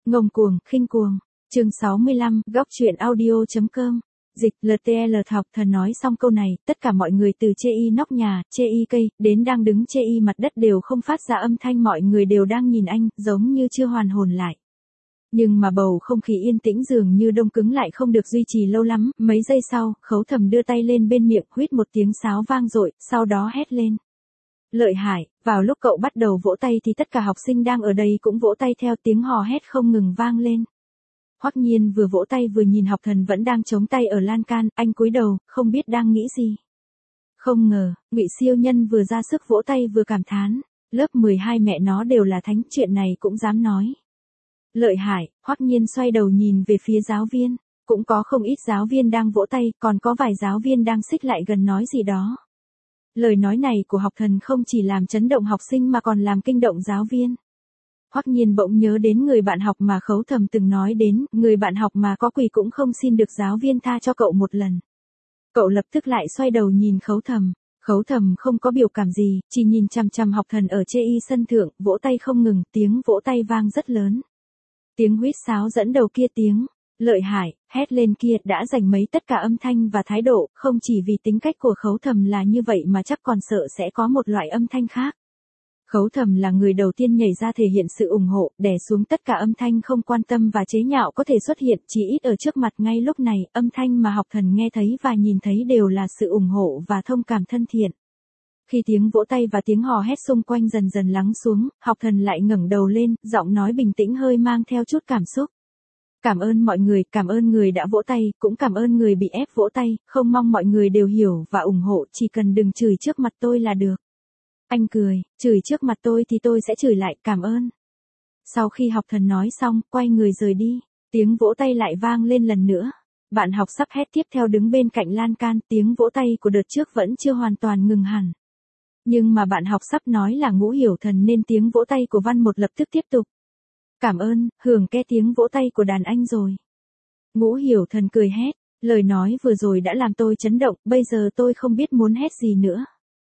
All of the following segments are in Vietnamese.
Ngông cuồng, khinh cuồng. Chương 65, góc truyện audio.com. Dịch, LTL Học Thần nói xong câu này, tất cả mọi người từ chê y nóc nhà, chê y cây, đến đang đứng chê y mặt đất đều không phát ra âm thanh, mọi người đều đang nhìn anh, giống như chưa hoàn hồn lại. Nhưng mà bầu không khí yên tĩnh dường như đông cứng lại không được duy trì lâu lắm, mấy giây sau, Khấu Thầm đưa tay lên bên miệng, huýt một tiếng sáo vang dội, sau đó hét lên. Lợi hại, vào lúc cậu bắt đầu vỗ tay thì tất cả học sinh đang ở đây cũng vỗ tay theo, tiếng hò hét không ngừng vang lên. Hoắc Nhiên vừa vỗ tay vừa nhìn Học Thần vẫn đang chống tay ở lan can, anh cúi đầu, không biết đang nghĩ gì. Không ngờ, Ngụy Siêu Nhân vừa ra sức vỗ tay vừa cảm thán, lớp 12 mẹ nó đều là thánh, chuyện này cũng dám nói. Lợi hại, Hoắc Nhiên xoay đầu nhìn về phía giáo viên, cũng có không ít giáo viên đang vỗ tay, còn có vài giáo viên đang xích lại gần nói gì đó. Lời nói này của Học Thần không chỉ làm chấn động học sinh mà còn làm kinh động giáo viên. Hoắc Nhiên bỗng nhớ đến người bạn học mà Khấu Thầm từng nói đến, người bạn học mà có quỳ cũng không xin được giáo viên tha cho cậu một lần. Cậu lập tức lại xoay đầu nhìn Khấu Thầm. Khấu Thầm không có biểu cảm gì, chỉ nhìn chằm chằm Học Thần ở chê y sân thượng, vỗ tay không ngừng, tiếng vỗ tay vang rất lớn. Tiếng huýt sáo dẫn đầu kia, tiếng lợi hại, hét lên kia đã giành mấy tất cả âm thanh và thái độ, không chỉ vì tính cách của Khấu Thầm là như vậy mà chắc còn sợ sẽ có một loại âm thanh khác. Khấu Thầm là người đầu tiên nhảy ra thể hiện sự ủng hộ, đè xuống tất cả âm thanh không quan tâm và chế nhạo có thể xuất hiện, chỉ ít ở trước mặt ngay lúc này, âm thanh mà Học Thần nghe thấy và nhìn thấy đều là sự ủng hộ và thông cảm thân thiện. Khi tiếng vỗ tay và tiếng hò hét xung quanh dần dần lắng xuống, Học Thần lại ngẩng đầu lên, giọng nói bình tĩnh hơi mang theo chút cảm xúc. Cảm ơn mọi người, cảm ơn người đã vỗ tay, cũng cảm ơn người bị ép vỗ tay, không mong mọi người đều hiểu và ủng hộ, chỉ cần đừng chửi trước mặt tôi là được. Anh cười, chửi trước mặt tôi thì tôi sẽ chửi lại, cảm ơn. Sau khi Học Thần nói xong, quay người rời đi, tiếng vỗ tay lại vang lên lần nữa. Bạn học sắp hét tiếp theo đứng bên cạnh lan can, tiếng vỗ tay của đợt trước vẫn chưa hoàn toàn ngừng hẳn. Nhưng mà bạn học sắp nói là Ngũ Hiểu Thần nên tiếng vỗ tay của Văn Một lập tức tiếp tục. Cảm ơn, hưởng ke tiếng vỗ tay của đàn anh rồi. Ngũ Hiểu Thần cười hét, lời nói vừa rồi đã làm tôi chấn động, bây giờ tôi không biết muốn hét gì nữa.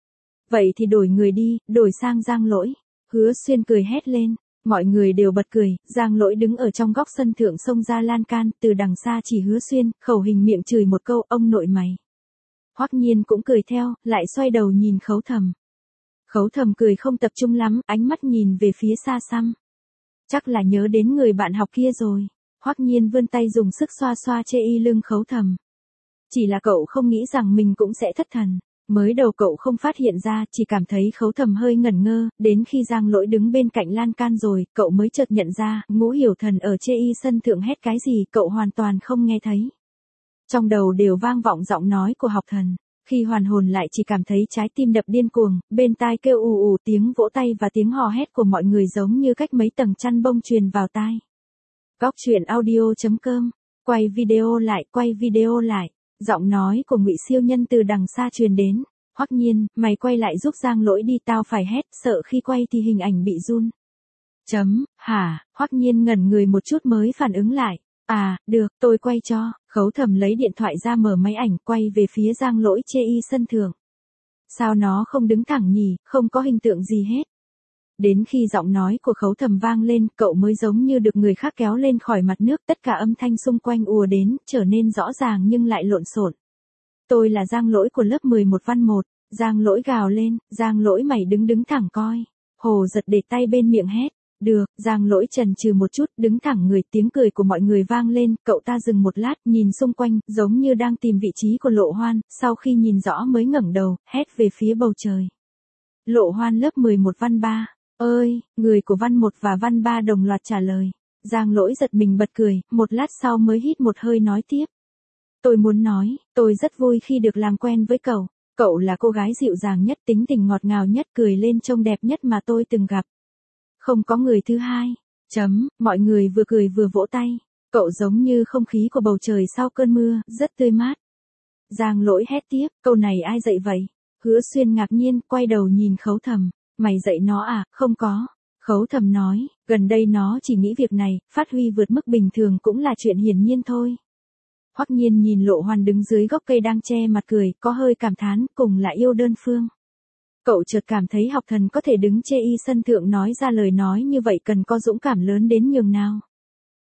Vậy thì đổi người đi, đổi sang Giang Lỗi. Hứa Xuyên cười hét lên, mọi người đều bật cười, Giang Lỗi đứng ở trong góc sân thượng xông ra lan can, từ đằng xa chỉ Hứa Xuyên, khẩu hình miệng chửi một câu, ông nội mày. Hoắc Nhiên cũng cười theo, lại xoay đầu nhìn Khấu Thầm. Khấu Thầm cười không tập trung lắm, ánh mắt nhìn về phía xa xăm. Chắc là nhớ đến người bạn học kia rồi. Hoắc Nhiên vươn tay dùng sức xoa xoa chê y lưng Khấu Thầm. Chỉ là cậu không nghĩ rằng mình cũng sẽ thất thần. Mới đầu cậu không phát hiện ra, chỉ cảm thấy Khấu Thầm hơi ngẩn ngơ, đến khi Giang Lỗi đứng bên cạnh lan can rồi, cậu mới chợt nhận ra, Ngũ Hiểu Thần ở chê y sân thượng hét cái gì, cậu hoàn toàn không nghe thấy. Trong đầu đều vang vọng giọng nói của Học Thần. Khi hoàn hồn lại chỉ cảm thấy trái tim đập điên cuồng, bên tai kêu ù ù, tiếng vỗ tay và tiếng hò hét của mọi người giống như cách mấy tầng chăn bông truyền vào tai. Góc truyện audio.com, quay video lại. Giọng nói của Ngụy Siêu Nhân từ đằng xa truyền đến. Hoắc Nhiên, mày quay lại giúp Giang Lỗi đi, tao phải hét, sợ khi quay thì hình ảnh bị run. Hả, Hoắc Nhiên ngẩn người một chút mới phản ứng lại. À, được, tôi quay cho. Khấu Thầm lấy điện thoại ra mở máy ảnh, quay về phía Giang Lỗi chê y sân thượng. Sao nó không đứng thẳng nhỉ, không có hình tượng gì hết. Đến khi giọng nói của Khấu Thầm vang lên, cậu mới giống như được người khác kéo lên khỏi mặt nước, tất cả âm thanh xung quanh ùa đến, trở nên rõ ràng nhưng lại lộn xộn. Tôi là Giang Lỗi của lớp 11 Văn 1, Giang Lỗi gào lên, Giang Lỗi mày đứng thẳng coi. Hồ Giật để tay bên miệng hét, được, Giang Lỗi chần chừ một chút, đứng thẳng người, tiếng cười của mọi người vang lên, cậu ta dừng một lát, nhìn xung quanh, giống như đang tìm vị trí của Lộ Hoan, sau khi nhìn rõ mới ngẩng đầu, hét về phía bầu trời. Lộ Hoan lớp 11 Văn 3. Ơi, người của Văn 1 và Văn 3 đồng loạt trả lời. Giang Lỗi giật mình bật cười, một lát sau mới hít một hơi nói tiếp. Tôi muốn nói, tôi rất vui khi được làm quen với cậu. Cậu là cô gái dịu dàng nhất, tính tình ngọt ngào nhất, cười lên trông đẹp nhất mà tôi từng gặp. Không có người thứ hai. Mọi người vừa cười vừa vỗ tay. Cậu giống như không khí của bầu trời sau cơn mưa, rất tươi mát. Giang Lỗi hét tiếp, câu này ai dạy vậy? Hứa Xuyên ngạc nhiên, quay đầu nhìn Khấu Thầm. Mày dạy nó à? Không có. Khấu Thầm nói, gần đây nó chỉ nghĩ việc này, phát huy vượt mức bình thường cũng là chuyện hiển nhiên thôi. Hoắc Nhiên nhìn Lộ Hoan đứng dưới gốc cây đang che mặt cười, có hơi cảm thán, cùng là yêu đơn phương. Cậu chợt cảm thấy Học Thần có thể đứng chê y sân thượng nói ra lời nói như vậy cần có dũng cảm lớn đến nhường nào.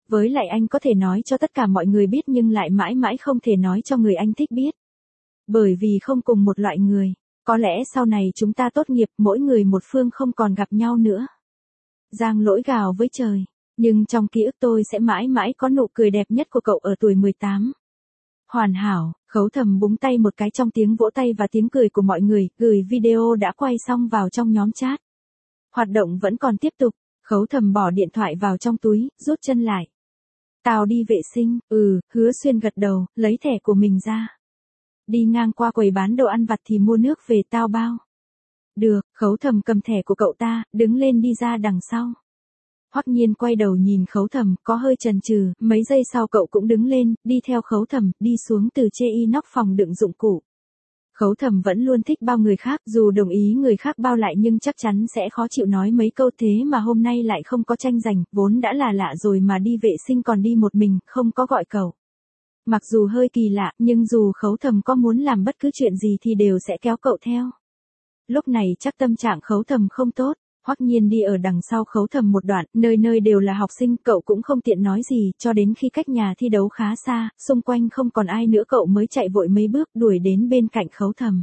Với lại anh có thể nói cho tất cả mọi người biết nhưng lại mãi mãi không thể nói cho người anh thích biết. Bởi vì không cùng một loại người. Có lẽ sau này chúng ta tốt nghiệp mỗi người một phương không còn gặp nhau nữa. Giang Lỗi gào với trời. Nhưng trong ký ức tôi sẽ mãi mãi có nụ cười đẹp nhất của cậu ở tuổi 18. Hoàn hảo, Khấu Thầm búng tay một cái trong tiếng vỗ tay và tiếng cười của mọi người, gửi video đã quay xong vào trong nhóm chat. Hoạt động vẫn còn tiếp tục, Khấu Thầm bỏ điện thoại vào trong túi, rút chân lại. Tao đi vệ sinh, Hứa Xuyên gật đầu, lấy thẻ của mình ra. Đi ngang qua quầy bán đồ ăn vặt thì mua nước về tao bao. Được, Khấu Thầm cầm thẻ của cậu ta, đứng lên đi ra đằng sau. Hoắc Nhiên quay đầu nhìn Khấu Thầm, có hơi chần chừ, mấy giây sau cậu cũng đứng lên, đi theo Khấu Thầm, đi xuống từ chê inox phòng đựng dụng cụ. Khấu Thầm vẫn luôn thích bao người khác, dù đồng ý người khác bao lại nhưng chắc chắn sẽ khó chịu nói mấy câu thế mà hôm nay lại không có tranh giành, vốn đã là lạ rồi mà đi vệ sinh còn đi một mình, không có gọi cậu. Mặc dù hơi kỳ lạ, nhưng dù Khấu Thầm có muốn làm bất cứ chuyện gì thì đều sẽ kéo cậu theo. Lúc này chắc tâm trạng Khấu Thầm không tốt. Hoắc Nhiên đi ở đằng sau Khấu Thầm một đoạn, nơi nơi đều là học sinh, cậu cũng không tiện nói gì, cho đến khi cách nhà thi đấu khá xa, xung quanh không còn ai nữa cậu mới chạy vội mấy bước đuổi đến bên cạnh Khấu Thầm.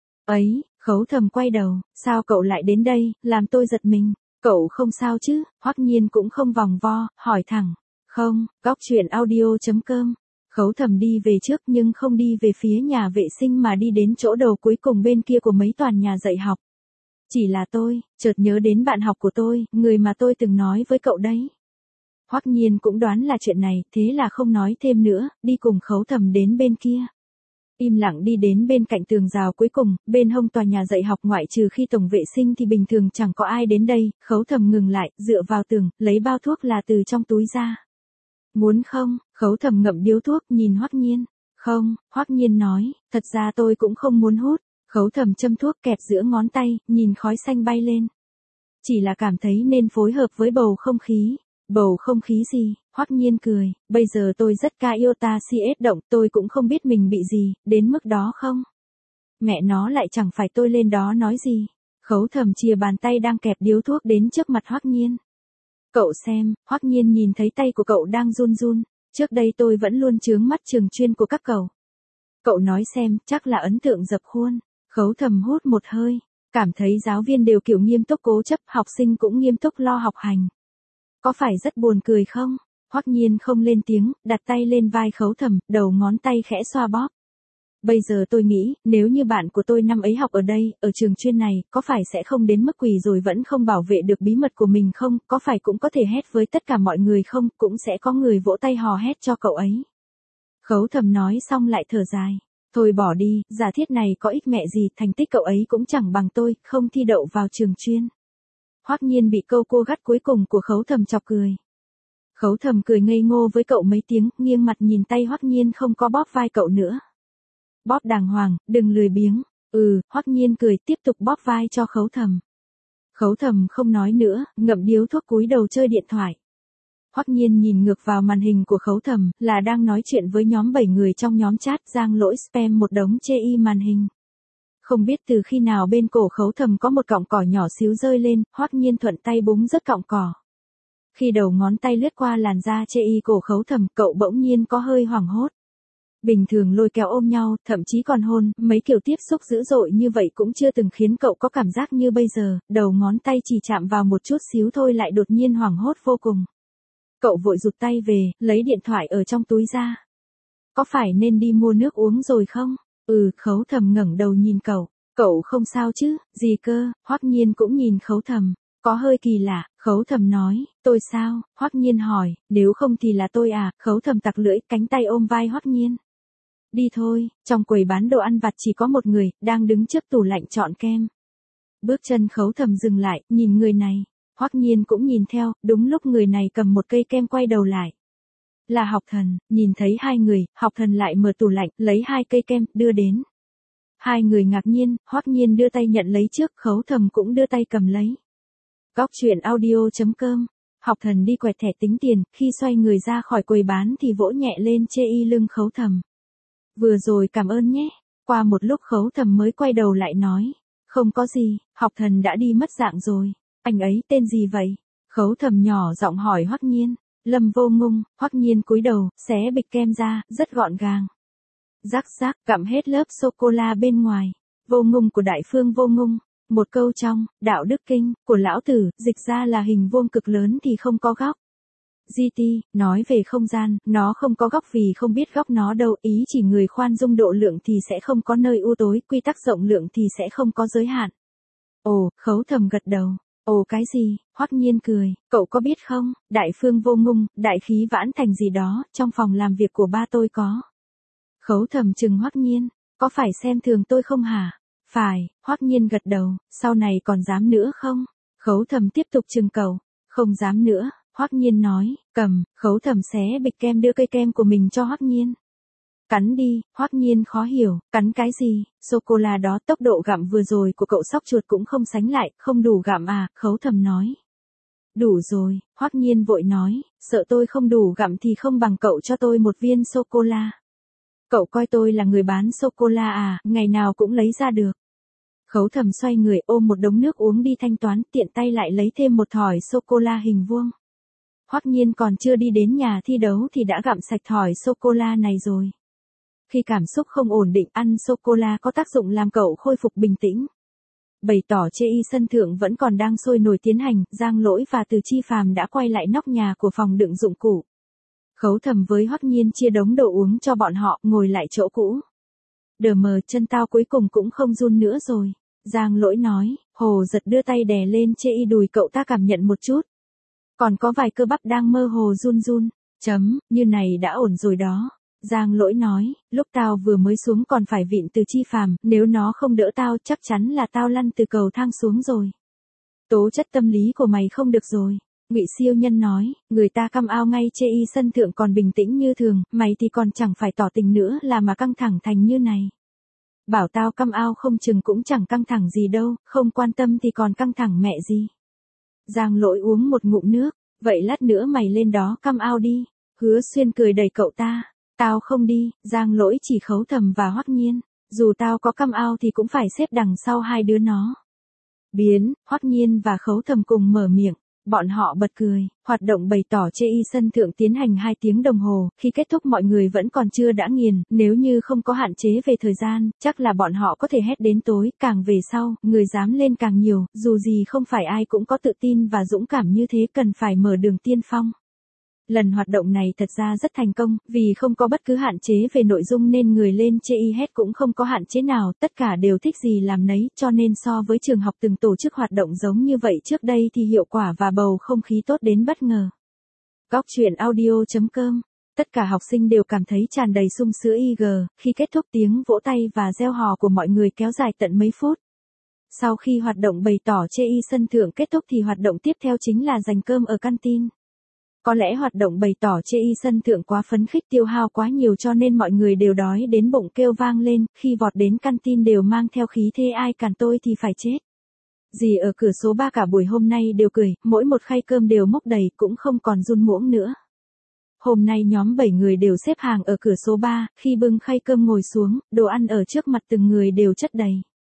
Ấy, Khấu Thầm quay đầu, sao cậu lại đến đây, làm tôi giật mình, cậu không sao chứ, Hoắc Nhiên cũng không vòng vo, hỏi thẳng, không, góc chuyện audio.com. Khấu Thầm đi về trước nhưng không đi về phía nhà vệ sinh mà đi đến chỗ đầu cuối cùng bên kia của mấy toàn nhà dạy học. Chỉ là tôi, chợt nhớ đến bạn học của tôi, người mà tôi từng nói với cậu đấy. Hoắc Nhiên cũng đoán là chuyện này, thế là không nói thêm nữa, đi cùng Khấu Thầm đến bên kia. Im lặng đi đến bên cạnh tường rào cuối cùng, bên hông tòa nhà dạy học ngoại trừ khi tổng vệ sinh thì bình thường chẳng có ai đến đây, Khấu Thầm ngừng lại, dựa vào tường, lấy bao thuốc là từ trong túi ra. Muốn không? Khấu Thầm ngậm điếu thuốc nhìn Hoắc Nhiên. Không, Hoắc Nhiên nói, thật ra tôi cũng không muốn hút. Khấu Thầm châm thuốc kẹp giữa ngón tay, nhìn khói xanh bay lên. Chỉ là cảm thấy nên phối hợp với bầu không khí. Bầu không khí gì? Hoắc Nhiên cười, bây giờ tôi rất ca yêu ta CS động, tôi cũng không biết mình bị gì, đến mức đó không? Mẹ nó lại chẳng phải tôi lên đó nói gì. Khấu Thầm chìa bàn tay đang kẹp điếu thuốc đến trước mặt Hoắc Nhiên. Cậu xem, Hoắc Nhiên nhìn thấy tay của cậu đang run run, trước đây tôi vẫn luôn chướng mắt trường chuyên của các cậu. Cậu nói xem, chắc là ấn tượng dập khuôn. Khấu Thầm hút một hơi, cảm thấy giáo viên đều kiểu nghiêm túc cố chấp, học sinh cũng nghiêm túc lo học hành. Có phải rất buồn cười không? Hoắc Nhiên không lên tiếng, đặt tay lên vai Khấu Thầm, đầu ngón tay khẽ xoa bóp. Bây giờ tôi nghĩ, nếu như bạn của tôi năm ấy học ở đây, ở trường chuyên này, có phải sẽ không đến mức quỳ rồi vẫn không bảo vệ được bí mật của mình không? Có phải cũng có thể hét với tất cả mọi người không? Cũng sẽ có người vỗ tay hò hét cho cậu ấy. Khấu Thầm nói xong lại thở dài. Thôi bỏ đi, giả thiết này có ích mẹ gì, thành tích cậu ấy cũng chẳng bằng tôi, không thi đậu vào trường chuyên. Hoắc Nhiên bị câu cô gắt cuối cùng của Khấu Thầm chọc cười. Khấu Thầm cười ngây ngô với cậu mấy tiếng, nghiêng mặt nhìn tay Hoắc Nhiên không có bóp vai cậu nữa. Bóp đàng hoàng, đừng lười biếng. Hoắc Nhiên cười tiếp tục bóp vai cho Khấu Thầm. Khấu Thầm không nói nữa, ngậm điếu thuốc cúi đầu chơi điện thoại. Hoắc Nhiên nhìn ngược vào màn hình của Khấu Thầm, là đang nói chuyện với nhóm 7 người trong nhóm chat, Giang Lỗi spam một đống chê y màn hình. Không biết từ khi nào bên cổ Khấu Thầm có một cọng cỏ nhỏ xíu rơi lên, Hoắc Nhiên thuận tay búng rớt cọng cỏ. Khi đầu ngón tay lướt qua làn da chê y cổ Khấu Thầm, cậu bỗng nhiên có hơi hoảng hốt. Bình thường lôi kéo ôm nhau, thậm chí còn hôn, mấy kiểu tiếp xúc dữ dội như vậy cũng chưa từng khiến cậu có cảm giác như bây giờ, đầu ngón tay chỉ chạm vào một chút xíu thôi lại đột nhiên hoảng hốt vô cùng. Cậu vội rụt tay về, lấy điện thoại ở trong túi ra. Có phải nên đi mua nước uống rồi không? Khấu Thầm ngẩng đầu nhìn cậu. Cậu không sao chứ, gì cơ? Hoắc Nhiên cũng nhìn Khấu Thầm. Có hơi kỳ lạ, Khấu Thầm nói, tôi sao? Hoắc Nhiên hỏi, nếu không thì là tôi à? Khấu Thầm tặc lưỡi, cánh tay ôm vai Hoắc Nhiên. Đi thôi, trong quầy bán đồ ăn vặt chỉ có một người, đang đứng trước tủ lạnh chọn kem. Bước chân Khấu Thầm dừng lại, nhìn người này. Hoắc Nhiên cũng nhìn theo, đúng lúc người này cầm một cây kem quay đầu lại. Là Học Thần, nhìn thấy hai người, Học Thần lại mở tủ lạnh, lấy hai cây kem, đưa đến. Hai người ngạc nhiên, Hoắc Nhiên đưa tay nhận lấy trước, Khấu Thầm cũng đưa tay cầm lấy. Góc chuyện audio.com. Học Thần đi quẹt thẻ tính tiền, khi xoay người ra khỏi quầy bán thì vỗ nhẹ lên chê y lưng Khấu Thầm. Vừa rồi cảm ơn nhé. Qua một lúc Khấu Thầm mới quay đầu lại nói. Không có gì, Học Thần đã đi mất dạng rồi. Anh ấy tên gì vậy? Khấu Thầm nhỏ giọng hỏi Hoắc Nhiên. Lâm Vô Ngung, Hoắc Nhiên cúi đầu, xé bịch kem ra, rất gọn gàng. Rắc rắc, gặm hết lớp sô-cô-la bên ngoài. Vô Ngung của Đại Phương Vô Ngung. Một câu trong, đạo đức kinh, của lão tử, dịch ra là hình vuông cực lớn thì không có góc. GT, nói về không gian, nó không có góc vì không biết góc nó đâu, ý chỉ người khoan dung độ lượng thì sẽ không có nơi u tối, quy tắc rộng lượng thì sẽ không có giới hạn. Ồ, Khấu Thầm gật đầu. Ồ cái gì, Hoắc Nhiên cười, cậu có biết không, Đại Phương Vô Ngung, đại khí vãn thành gì đó, trong phòng làm việc của ba tôi có. Khấu Thầm chừng Hoắc Nhiên, có phải xem thường tôi không hả? Phải, Hoắc Nhiên gật đầu, sau này còn dám nữa không? Khấu Thầm tiếp tục chừng cậu, không dám nữa, Hoắc Nhiên nói, cầm, Khấu Thầm xé bịch kem đưa cây kem của mình cho Hoắc Nhiên. Cắn đi, Hoắc Nhiên khó hiểu, cắn cái gì, sô-cô-la đó tốc độ gặm vừa rồi của cậu sóc chuột cũng không sánh lại, không đủ gặm à, Khấu Thầm nói. Đủ rồi, Hoắc Nhiên vội nói, sợ tôi không đủ gặm thì không bằng cậu cho tôi một viên sô-cô-la. Cậu coi tôi là người bán sô-cô-la à, ngày nào cũng lấy ra được. Khấu Thầm xoay người ôm một đống nước uống đi thanh toán, tiện tay lại lấy thêm một thỏi sô-cô-la hình vuông. Hoắc Nhiên còn chưa đi đến nhà thi đấu thì đã gặm sạch thỏi sô-cô-la này rồi. Khi cảm xúc không ổn định, ăn sô-cô-la có tác dụng làm cậu khôi phục bình tĩnh. Bày tỏ chê y sân thượng vẫn còn đang sôi nổi tiến hành, Giang Lỗi và Từ Chi Phàm đã quay lại nóc nhà của phòng đựng dụng cụ. Khấu Thầm với Hoắc Nhiên chia đống đồ uống cho bọn họ, ngồi lại chỗ cũ. Đờ mờ, chân tao cuối cùng cũng không run nữa rồi. Giang Lỗi nói, Hồ Giật đưa tay đè lên chê y đùi cậu ta cảm nhận một chút. Còn có vài cơ bắp đang mơ hồ run run. Như này đã ổn rồi đó. Giang Lỗi nói, lúc tao vừa mới xuống còn phải vịn Từ Chi Phàm, nếu nó không đỡ tao chắc chắn là tao lăn từ cầu thang xuống rồi. Tố chất tâm lý của mày không được rồi. Ngụy Siêu Nhân nói, người ta căm ao ngay chê y sân thượng còn bình tĩnh như thường, mày thì còn chẳng phải tỏ tình nữa là mà căng thẳng thành như này. Bảo tao căm ao không chừng cũng chẳng căng thẳng gì đâu, không quan tâm thì còn căng thẳng mẹ gì. Giang Lỗi uống một ngụm nước, vậy lát nữa mày lên đó căm ao đi. Hứa Xuyên cười đẩy cậu ta. Tao không đi, Giang Lỗi chỉ Khấu Thầm và Hoắc Nhiên, dù tao có căm ao thì cũng phải xếp đằng sau hai đứa nó. Biến, Hoắc Nhiên và Khấu Thầm cùng mở miệng, bọn họ bật cười, hoạt động bày tỏ chê y sân thượng tiến hành 2 tiếng đồng hồ, khi kết thúc mọi người vẫn còn chưa đã nghiền, nếu như không có hạn chế về thời gian, chắc là bọn họ có thể hét đến tối, càng về sau, người dám lên càng nhiều, dù gì không phải ai cũng có tự tin và dũng cảm như thế cần phải mở đường tiên phong. Lần hoạt động này thật ra rất thành công, vì không có bất cứ hạn chế về nội dung nên người lên chê y hét cũng không có hạn chế nào, tất cả đều thích gì làm nấy, cho nên so với trường học từng tổ chức hoạt động giống như vậy trước đây thì hiệu quả và bầu không khí tốt đến bất ngờ. Góc truyện audio.com. Tất cả học sinh đều cảm thấy tràn đầy sung sướng IG, khi kết thúc tiếng vỗ tay và reo hò của mọi người kéo dài tận mấy phút. Sau khi hoạt động bày tỏ chê y sân thượng kết thúc thì hoạt động tiếp theo chính là giành cơm ở canteen. Có lẽ hoạt động bày tỏ chê y sân thượng quá phấn khích tiêu hao quá nhiều cho nên mọi người đều đói đến bụng kêu vang lên, khi vọt đến canteen đều mang theo khí thế ai cản tôi thì phải chết. Dì ở cửa số 3 cả buổi hôm nay đều cười, mỗi một khay cơm đều múc đầy cũng không còn run muỗng nữa. Hôm nay nhóm 7 người đều xếp hàng ở cửa số 3, khi bưng khay cơm ngồi xuống, đồ ăn ở trước mặt từng người đều chất đầy.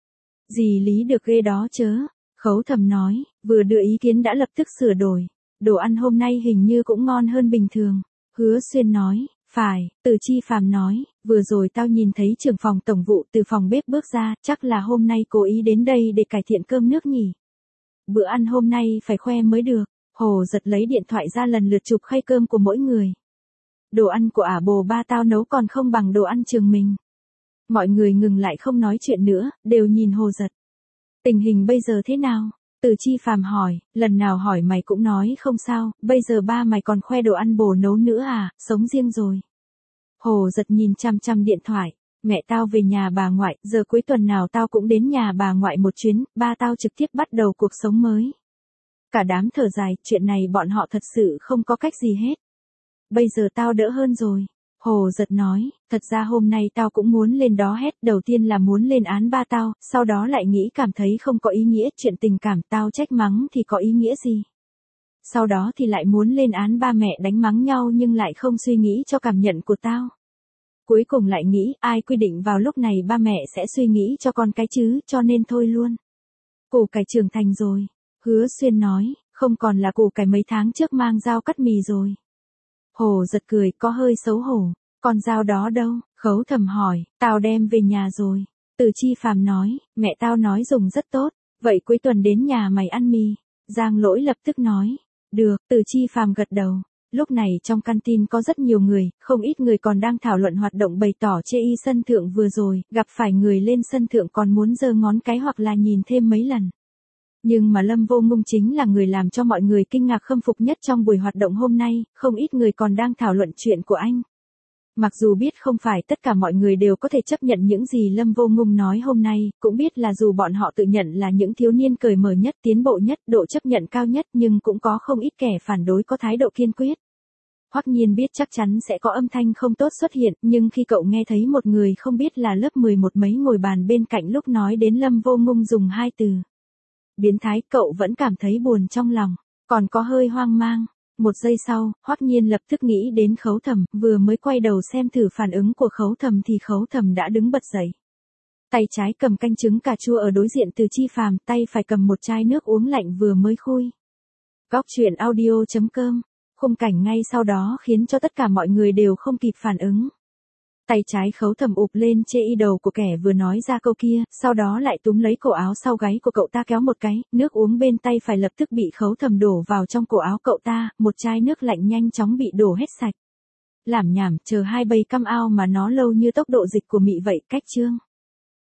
Dì Lý được ghê đó chớ, Khấu Thầm nói, vừa đưa ý kiến đã lập tức sửa đổi. Đồ ăn hôm nay hình như cũng ngon hơn bình thường. Hứa Xuyên nói, phải, Từ Chi Phàm nói, vừa rồi tao nhìn thấy trưởng phòng tổng vụ từ phòng bếp bước ra, chắc là hôm nay cố ý đến đây để cải thiện cơm nước nhỉ. Bữa ăn hôm nay phải khoe mới được. Hồ Giật lấy điện thoại ra lần lượt chụp khay cơm của mỗi người. Đồ ăn của ả bồ ba tao nấu còn không bằng đồ ăn trường mình. Mọi người ngừng lại không nói chuyện nữa, đều nhìn Hồ Giật. Tình hình bây giờ thế nào? Từ Chi Phàm hỏi, lần nào hỏi mày cũng nói không sao, bây giờ ba mày còn khoe đồ ăn bồ nấu nữa à, sống riêng rồi. Hồ Giật nhìn chăm chăm điện thoại, mẹ tao về nhà bà ngoại, giờ cuối tuần nào tao cũng đến nhà bà ngoại một chuyến, ba tao trực tiếp bắt đầu cuộc sống mới. Cả đám thở dài, chuyện này bọn họ thật sự không có cách gì hết. Bây giờ tao đỡ hơn rồi. Hồ Giật nói, thật ra hôm nay tao cũng muốn lên đó hét, đầu tiên là muốn lên án ba tao, sau đó lại nghĩ cảm thấy không có ý nghĩa, chuyện tình cảm tao trách mắng thì có ý nghĩa gì. Sau đó thì lại muốn lên án ba mẹ đánh mắng nhau nhưng lại không suy nghĩ cho cảm nhận của tao. Cuối cùng lại nghĩ, ai quy định vào lúc này ba mẹ sẽ suy nghĩ cho con cái chứ, cho nên thôi luôn. Củ cải trưởng thành rồi. Hứa Xuyên nói, không còn là củ cải mấy tháng trước mang dao cắt mì rồi. Hồ giật cười, có hơi xấu hổ. Con dao đó đâu? Khấu Thầm hỏi. Tao đem về nhà rồi. Từ Chi Phàm nói, mẹ tao nói dùng rất tốt. Vậy cuối tuần đến nhà mày ăn mì. Giang Lỗi lập tức nói. Được, Từ Chi Phàm gật đầu. Lúc này trong canteen có rất nhiều người, không ít người còn đang thảo luận hoạt động bày tỏ chê y sân thượng vừa rồi, gặp phải người lên sân thượng còn muốn giơ ngón cái hoặc là nhìn thêm mấy lần. Nhưng mà Lâm Vô Ngung chính là người làm cho mọi người kinh ngạc khâm phục nhất trong buổi hoạt động hôm nay, không ít người còn đang thảo luận chuyện của anh. Mặc dù biết không phải tất cả mọi người đều có thể chấp nhận những gì Lâm Vô Ngung nói hôm nay, cũng biết là dù bọn họ tự nhận là những thiếu niên cởi mở nhất, tiến bộ nhất, độ chấp nhận cao nhất nhưng cũng có không ít kẻ phản đối có thái độ kiên quyết. Hoắc Nhiên biết chắc chắn sẽ có âm thanh không tốt xuất hiện, nhưng khi cậu nghe thấy một người không biết là lớp 11 mấy ngồi bàn bên cạnh lúc nói đến Lâm Vô Ngung dùng hai từ biến thái, cậu vẫn cảm thấy buồn trong lòng, còn có hơi hoang mang. Một giây sau, Hoắc Nhiên lập tức nghĩ đến Khấu Thầm, vừa mới quay đầu xem thử phản ứng của Khấu Thầm thì Khấu Thầm đã đứng bật dậy. Tay trái cầm canh trứng cà chua ở đối diện Từ Chi Phàm, tay phải cầm một chai nước uống lạnh vừa mới khui. Góc truyện audio.com. Khung cảnh ngay sau đó khiến cho tất cả mọi người đều không kịp phản ứng. Tay trái Khấu Thầm ụp lên chê y đầu của kẻ vừa nói ra câu kia, sau đó lại túm lấy cổ áo sau gáy của cậu ta kéo một cái, nước uống bên tay phải lập tức bị Khấu Thầm đổ vào trong cổ áo cậu ta, một chai nước lạnh nhanh chóng bị đổ hết sạch. Lảm nhảm, chờ hai bầy căm ao mà nó lâu như tốc độ dịch của mị vậy, cách chương.